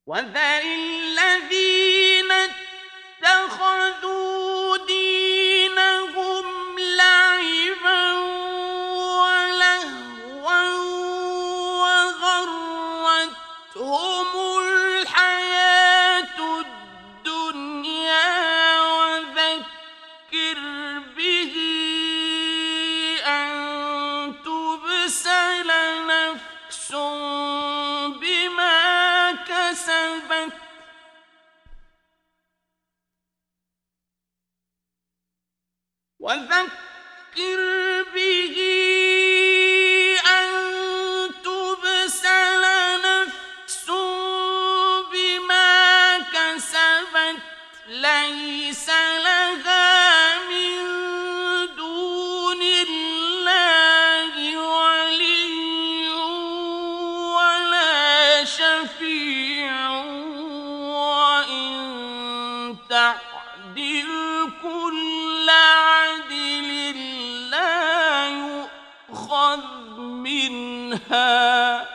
وذر الذين اتخذوا دينهم لعبا ولهوا وغرتهم الحياة الدنيا وذكر به أن تبسل نفس بما كسبت وذكر به أن تبسل نفس بما كسبت ليس لها من دون الله ولي ولا شفيع وإن تعدل كل عدل لا يؤخذ منها